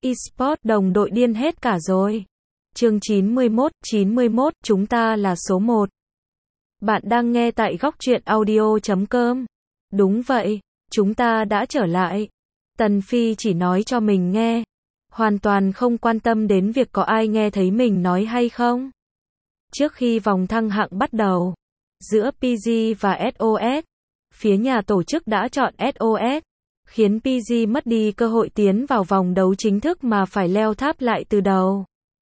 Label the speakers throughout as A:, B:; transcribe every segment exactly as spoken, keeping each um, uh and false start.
A: eSports đồng đội điên hết cả rồi. Chương chín mươi mốt, chín mươi mốt, chúng ta là số một. Bạn đang nghe tại góc truyện audio chấm com. Đúng vậy, chúng ta đã trở lại. Tần Phi chỉ nói cho mình nghe, hoàn toàn không quan tâm đến việc có ai nghe thấy mình nói hay không. Trước khi vòng thăng hạng bắt đầu, giữa pê giê và ét o ét, phía nhà tổ chức đã chọn ét o ét, khiến pê giê mất đi cơ hội tiến vào vòng đấu chính thức mà phải leo tháp lại từ đầu.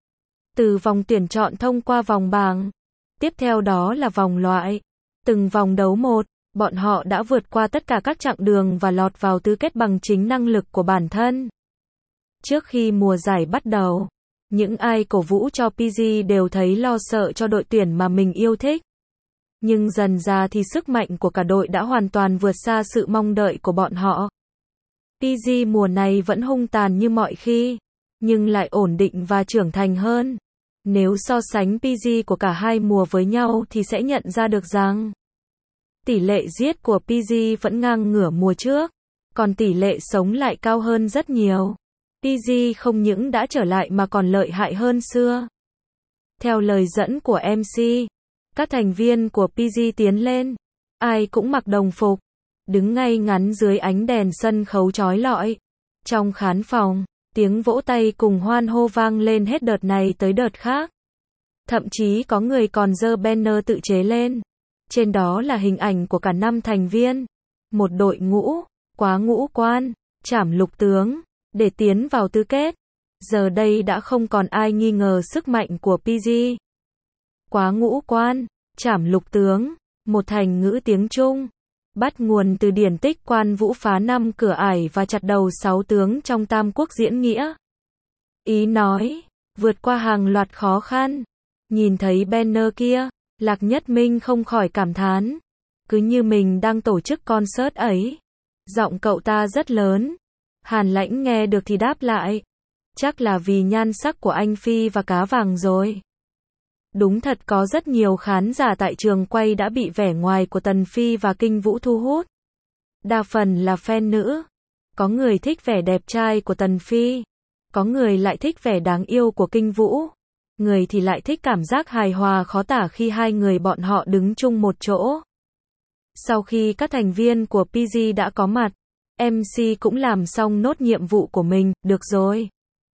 A: Từ vòng tuyển chọn thông qua vòng bảng, tiếp theo đó là vòng loại. Từng vòng đấu một, bọn họ đã vượt qua tất cả các chặng đường và lọt vào tứ kết bằng chính năng lực của bản thân. Trước khi mùa giải bắt đầu, những ai cổ vũ cho pê giê đều thấy lo sợ cho đội tuyển mà mình yêu thích. Nhưng dần ra thì sức mạnh của cả đội đã hoàn toàn vượt xa sự mong đợi của bọn họ. pê giê mùa này vẫn hung tàn như mọi khi, nhưng lại ổn định và trưởng thành hơn. Nếu so sánh pê giê của cả hai mùa với nhau thì sẽ nhận ra được rằng tỷ lệ giết của pê giê vẫn ngang ngửa mùa trước, còn tỷ lệ sống lại cao hơn rất nhiều. pê giê không những đã trở lại mà còn lợi hại hơn xưa. Theo lời dẫn của em xê, các thành viên của pê giê tiến lên, ai cũng mặc đồng phục, đứng ngay ngắn dưới ánh đèn sân khấu chói lọi. Trong khán phòng, tiếng vỗ tay cùng hoan hô vang lên hết đợt này tới đợt khác. Thậm chí có người còn giơ banner tự chế lên. Trên đó là hình ảnh của cả năm thành viên, một đội ngũ, quá ngũ quan, trảm lục tướng, để tiến vào tứ kết. Giờ đây đã không còn ai nghi ngờ sức mạnh của pê giê. Quá ngũ quan, trảm lục tướng, một thành ngữ tiếng Trung, bắt nguồn từ điển tích Quan Vũ phá năm cửa ải và chặt đầu sáu tướng trong Tam Quốc diễn nghĩa. Ý nói, vượt qua hàng loạt khó khăn. Nhìn thấy banner kia, Lạc Nhất Minh không khỏi cảm thán. Cứ như mình đang tổ chức concert ấy. Giọng cậu ta rất lớn. Hàn Lãnh nghe được thì đáp lại. Chắc là vì nhan sắc của anh Phi và cá vàng rồi. Đúng thật có rất nhiều khán giả tại trường quay đã bị vẻ ngoài của Tần Phi và Kinh Vũ thu hút. Đa phần là fan nữ. Có người thích vẻ đẹp trai của Tần Phi. Có người lại thích vẻ đáng yêu của Kinh Vũ. Người thì lại thích cảm giác hài hòa khó tả khi hai người bọn họ đứng chung một chỗ. Sau khi các thành viên của pê giê đã có mặt, em xê cũng làm xong nốt nhiệm vụ của mình. Được rồi.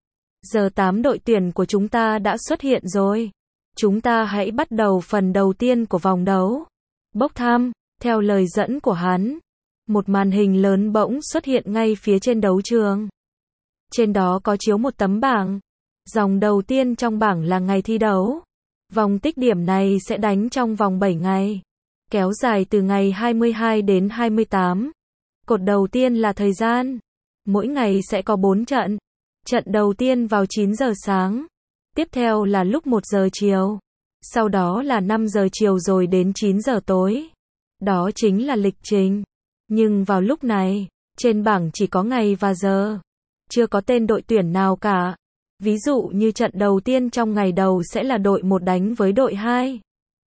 A: Giờ tám đội tuyển của chúng ta đã xuất hiện rồi. Chúng ta hãy bắt đầu phần đầu tiên của vòng đấu. Bốc thăm, theo lời dẫn của hắn. Một màn hình lớn bỗng xuất hiện ngay phía trên đấu trường. Trên đó có chiếu một tấm bảng. Dòng đầu tiên trong bảng là ngày thi đấu. Vòng tích điểm này sẽ đánh trong vòng bảy ngày. Kéo dài từ ngày hai mươi hai đến hai mươi tám. Cột đầu tiên là thời gian. Mỗi ngày sẽ có bốn trận. Trận đầu tiên vào chín giờ sáng. Tiếp theo là lúc một giờ chiều. Sau đó là năm giờ chiều rồi đến chín giờ tối. Đó chính là lịch trình. Nhưng vào lúc này, trên bảng chỉ có ngày và giờ. Chưa có tên đội tuyển nào cả. Ví dụ như trận đầu tiên trong ngày đầu sẽ là đội một đánh với đội hai.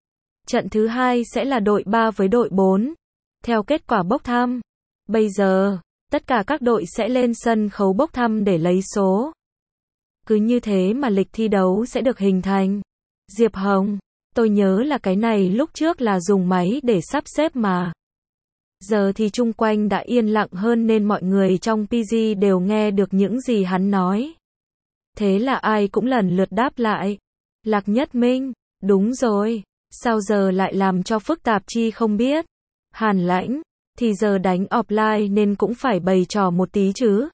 A: Trận thứ hai sẽ là đội ba với đội bốn. Theo kết quả bốc thăm. Bây giờ, tất cả các đội sẽ lên sân khấu bốc thăm để lấy số. Cứ như thế mà lịch thi đấu sẽ được hình thành. Diệp Hồng, tôi nhớ là cái này lúc trước là dùng máy để sắp xếp mà. Giờ thì chung quanh đã yên lặng hơn nên mọi người trong pê giê đều nghe được những gì hắn nói. Thế là ai cũng lần lượt đáp lại. Lạc Nhất Minh, đúng rồi, sao giờ lại làm cho phức tạp chi không biết. Hàn Lãnh, thì giờ đánh offline nên cũng phải bày trò một tí chứ.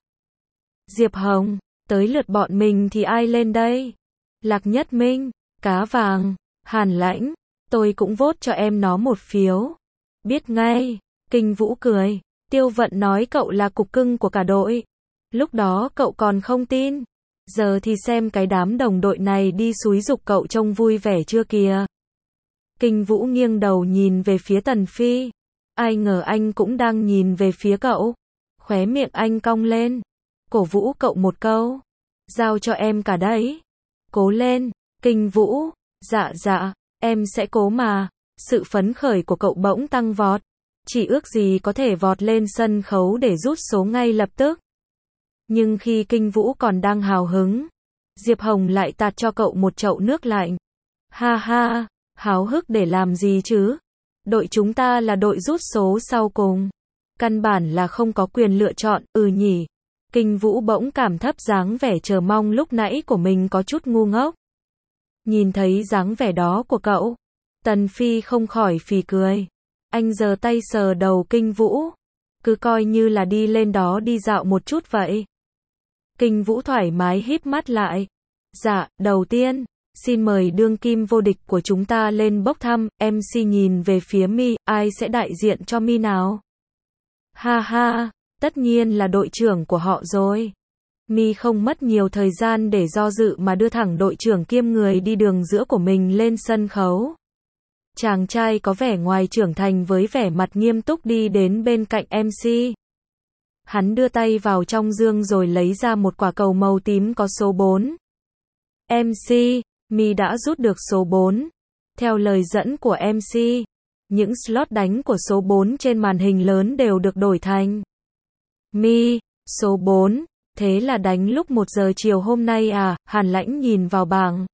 A: Diệp Hồng, tới lượt bọn mình thì ai lên đây? Lạc Nhất Minh, cá vàng, Hàn Lãnh, tôi cũng vote cho em nó một phiếu. Biết ngay. Kinh Vũ cười, Tiêu Vận nói cậu là cục cưng của cả đội. Lúc đó cậu còn không tin. Giờ thì xem cái đám đồng đội này đi xúi giục cậu trông vui vẻ chưa kìa. Kinh Vũ nghiêng đầu nhìn về phía Tần Phi. Ai ngờ anh cũng đang nhìn về phía cậu. Khóe miệng anh cong lên. Cổ vũ cậu một câu. Giao cho em cả đấy. Cố lên, Kinh Vũ. Dạ dạ, em sẽ cố mà. Sự phấn khởi của cậu bỗng tăng vọt. Chỉ ước gì có thể vọt lên sân khấu để rút số ngay lập tức. Nhưng khi Kinh Vũ còn đang hào hứng, Diệp Hồng lại tạt cho cậu một chậu nước lạnh. Ha ha, háo hức để làm gì chứ? Đội chúng ta là đội rút số sau cùng. Căn bản là không có quyền lựa chọn, ừ nhỉ. Kinh Vũ bỗng cảm thấp dáng vẻ chờ mong lúc nãy của mình có chút ngu ngốc. Nhìn thấy dáng vẻ đó của cậu, Tần Phi không khỏi phì cười. Anh giơ tay sờ đầu Kinh Vũ. Cứ coi như là đi lên đó đi dạo một chút vậy. Kinh Vũ thoải mái híp mắt lại. Dạ, đầu tiên, xin mời đương kim vô địch của chúng ta lên bốc thăm. em xê nhìn về phía Mi, ai sẽ đại diện cho Mi nào? Ha ha, tất nhiên là đội trưởng của họ rồi. Mi không mất nhiều thời gian để do dự mà đưa thẳng đội trưởng kiêm người đi đường giữa của mình lên sân khấu. Chàng trai có vẻ ngoài trưởng thành với vẻ mặt nghiêm túc đi đến bên cạnh em xê. Hắn đưa tay vào trong dương rồi lấy ra một quả cầu màu tím có số bốn. em xê, Mi đã rút được số bốn. Theo lời dẫn của em xê, những slot đánh của số bốn trên màn hình lớn đều được đổi thành Mi, số bốn, thế là đánh lúc một giờ chiều hôm nay à? Hàn Lãnh nhìn vào bảng.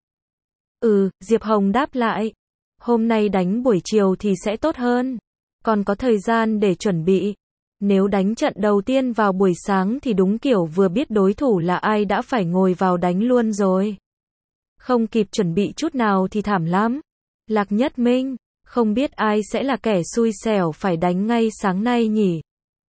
A: Ừ, Diệp Hồng đáp lại. Hôm nay đánh buổi chiều thì sẽ tốt hơn. Còn có thời gian để chuẩn bị. Nếu đánh trận đầu tiên vào buổi sáng thì đúng kiểu vừa biết đối thủ là ai đã phải ngồi vào đánh luôn rồi. Không kịp chuẩn bị chút nào thì thảm lắm. Lạc Nhất Minh, không biết ai sẽ là kẻ xui xẻo phải đánh ngay sáng nay nhỉ?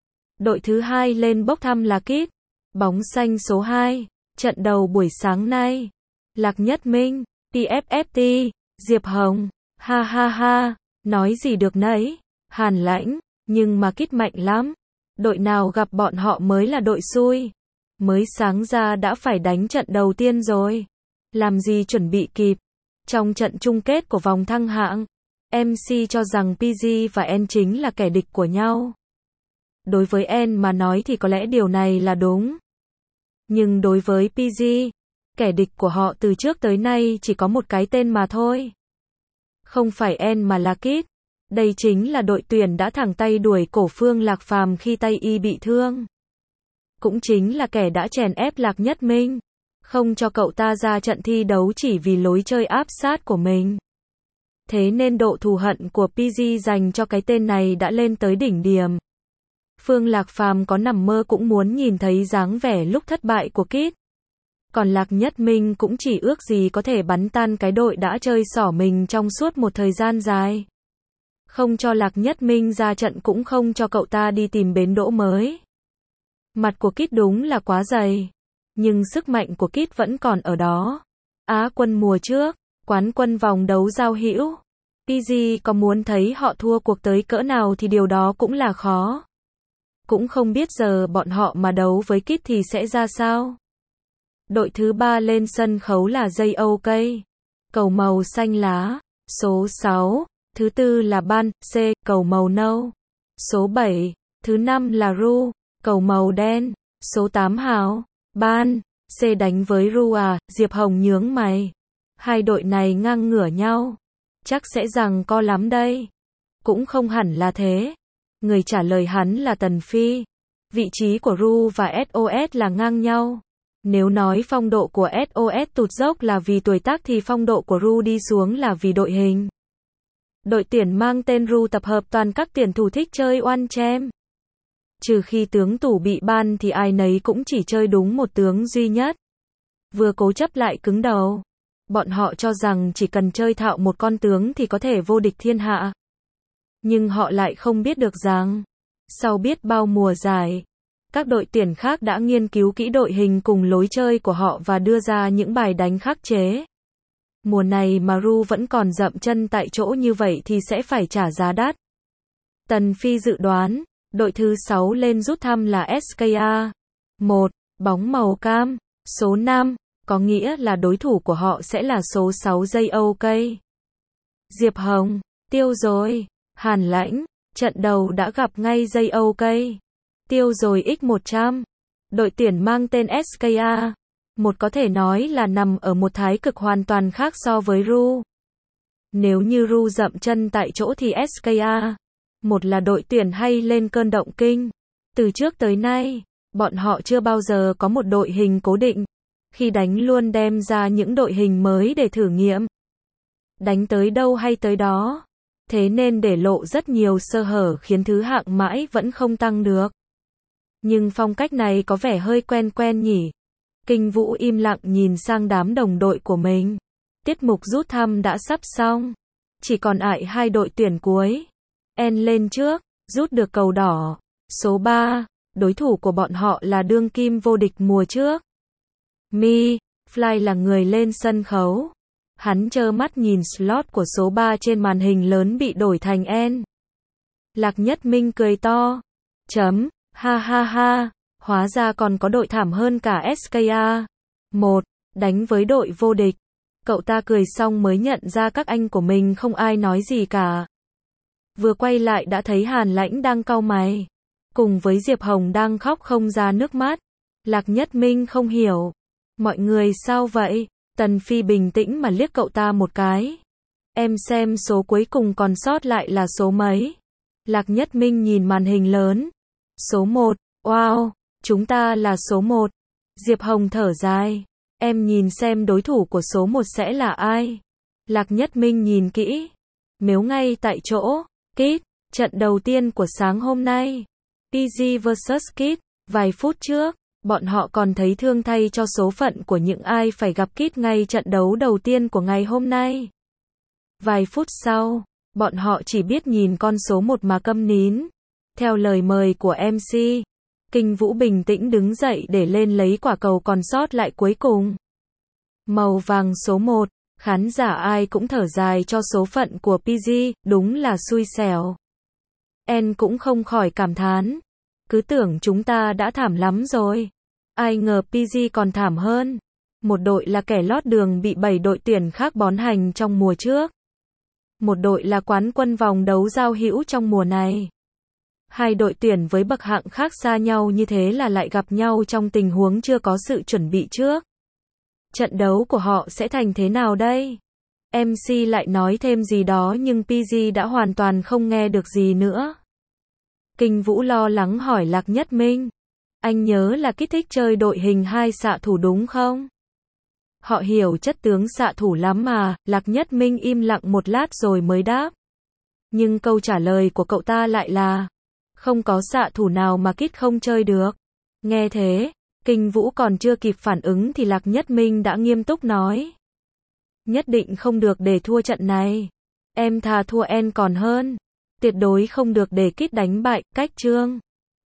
A: Đội thứ hai lên bốc thăm là Kid. Bóng xanh số hai. Trận đầu buổi sáng nay. Lạc Nhất Minh, pê ép ép tê, Diệp Hồng. Ha ha ha, nói gì được nấy. Hàn Lãnh, nhưng mà Kid mạnh lắm. Đội nào gặp bọn họ mới là đội xui. Mới sáng ra đã phải đánh trận đầu tiên rồi. Làm gì chuẩn bị kịp. Trong trận chung kết của vòng thăng hạng, em xê cho rằng pê giê và N chính là kẻ địch của nhau. Đối với N mà nói thì có lẽ điều này là đúng. Nhưng đối với pê giê, kẻ địch của họ từ trước tới nay chỉ có một cái tên mà thôi. Không phải N mà là Kid. Đây chính là đội tuyển đã thẳng tay đuổi cổ Phương Lạc Phàm khi tay y bị thương. Cũng chính là kẻ đã chèn ép Lạc Nhất Minh, không cho cậu ta ra trận thi đấu chỉ vì lối chơi áp sát của mình. Thế nên độ thù hận của pê giê dành cho cái tên này đã lên tới đỉnh điểm. Phương Lạc Phàm có nằm mơ cũng muốn nhìn thấy dáng vẻ lúc thất bại của Kid. Còn Lạc Nhất Minh cũng chỉ ước gì có thể bắn tan cái đội đã chơi xỏ mình trong suốt một thời gian dài. Không cho Lạc Nhất Minh ra trận cũng không cho cậu ta đi tìm bến đỗ mới. Mặt của Kid đúng là quá dày. Nhưng sức mạnh của Kid vẫn còn ở đó. Á quân mùa trước, quán quân vòng đấu giao hữu. pê giê có muốn thấy họ thua cuộc tới cỡ nào thì điều đó cũng là khó. Cũng không biết giờ bọn họ mà đấu với Kid thì sẽ ra sao. Đội thứ ba lên sân khấu là gi ô ca. Cầu màu xanh lá. Số sáu. Thứ tư là Ban, C, cầu màu nâu. Số bảy. Thứ năm là Ru, cầu màu đen. Số tám Hào, Ban, C đánh với Ru à? Diệp Hồng nhướng mày. Hai đội này ngang ngửa nhau. Chắc sẽ giằng co lắm đây. Cũng không hẳn là thế. Người trả lời hắn là Tần Phi. Vị trí của Ru và ét o ét là ngang nhau. Nếu nói phong độ của ét o ét tụt dốc là vì tuổi tác thì phong độ của Ru đi xuống là vì đội hình. Đội tuyển mang tên Ru tập hợp toàn các tuyển thủ thích chơi oan chem. Trừ khi tướng tủ bị ban thì ai nấy cũng chỉ chơi đúng một tướng duy nhất. Vừa cố chấp lại cứng đầu. Bọn họ cho rằng chỉ cần chơi thạo một con tướng thì có thể vô địch thiên hạ. Nhưng họ lại không biết được rằng, sau biết bao mùa giải, các đội tuyển khác đã nghiên cứu kỹ đội hình cùng lối chơi của họ và đưa ra những bài đánh khắc chế. Mùa này mà Ru vẫn còn dậm chân tại chỗ như vậy thì sẽ phải trả giá đắt. Tần Phi dự đoán, đội thứ sáu lên rút thăm là ét ca a. một, bóng màu cam, số năm, có nghĩa là đối thủ của họ sẽ là số sáu gi ô ca. Diệp Hồng, tiêu rồi. Hàn Lãnh, trận đầu đã gặp ngay gi ô ca. Tiêu rồi x một trăm. Đội tuyển mang tên ét ca a. Một có thể nói là nằm ở một thái cực hoàn toàn khác so với Ru. Nếu như Ru dậm chân tại chỗ thì ét ca a. Một là đội tuyển hay lên cơn động kinh. Từ trước tới nay, Bọn họ chưa bao giờ có một đội hình cố định. Khi đánh luôn đem ra những đội hình mới để thử nghiệm. Đánh tới đâu hay tới đó. Thế nên để lộ rất nhiều sơ hở khiến thứ hạng mãi vẫn không tăng được. Nhưng phong cách này có vẻ hơi quen quen nhỉ. Kinh Vũ im lặng nhìn sang đám đồng đội của mình. Tiết mục rút thăm đã sắp xong. Chỉ còn lại hai đội tuyển cuối. En lên trước, rút được cầu đỏ. Số ba, đối thủ của bọn họ là đương kim vô địch mùa trước. Mi, Fly là người lên sân khấu. Hắn trơ mắt nhìn slot của số ba trên màn hình lớn bị đổi thành En. Lạc Nhất Minh cười to. Chấm, ha ha ha, hóa ra còn có đội thảm hơn cả ét ca a. Một, đánh với đội vô địch. Cậu ta cười xong mới nhận ra các anh của mình không ai nói gì cả. Vừa quay lại đã thấy Hàn Lãnh đang cau mày. Cùng với Diệp Hồng đang khóc không ra nước mắt. Lạc Nhất Minh không hiểu. Mọi người sao vậy? Tần Phi bình tĩnh mà liếc cậu ta một cái. Em xem số cuối cùng còn sót lại là số mấy? Lạc Nhất Minh nhìn màn hình lớn. Số một, wow, chúng ta là số một. Diệp Hồng thở dài. Em nhìn xem đối thủ của số một sẽ là ai? Lạc Nhất Minh nhìn kỹ. Mếu ngay tại chỗ. Kid, trận đầu tiên của sáng hôm nay. pê giê versus Kid. Vài phút trước, bọn họ còn thấy thương thay cho số phận của những ai phải gặp Kid ngay trận đấu đầu tiên của ngày hôm nay. Vài phút sau, bọn họ chỉ biết nhìn con số một mà câm nín. Theo lời mời của em xê, Kinh Vũ bình tĩnh đứng dậy để lên lấy quả cầu còn sót lại cuối cùng. Màu vàng số một, khán giả ai cũng thở dài cho số phận của pê giê, đúng là xui xẻo. En cũng không khỏi cảm thán. Cứ tưởng chúng ta đã thảm lắm rồi. Ai ngờ pê giê còn thảm hơn. Một đội là kẻ lót đường bị bảy đội tuyển khác bón hành trong mùa trước. Một đội là quán quân vòng đấu giao hữu trong mùa này. Hai đội tuyển với bậc hạng khác xa nhau như thế là lại gặp nhau trong tình huống chưa có sự chuẩn bị trước. Trận đấu của họ sẽ thành thế nào đây? em xê lại nói thêm gì đó nhưng pê giê đã hoàn toàn không nghe được gì nữa. Kinh Vũ lo lắng hỏi Lạc Nhất Minh. Anh nhớ là Kid thích chơi đội hình hai xạ thủ đúng không? Họ hiểu chất tướng xạ thủ lắm mà. Lạc Nhất Minh im lặng một lát rồi mới đáp. Nhưng câu trả lời của cậu ta lại là không có xạ thủ nào mà Kid không chơi được. Nghe thế, Kinh Vũ còn chưa kịp phản ứng thì Lạc Nhất Minh đã nghiêm túc nói. Nhất định không được để thua trận này. Em thà thua En còn hơn. Tuyệt đối không được để Kid đánh bại Cách Trương.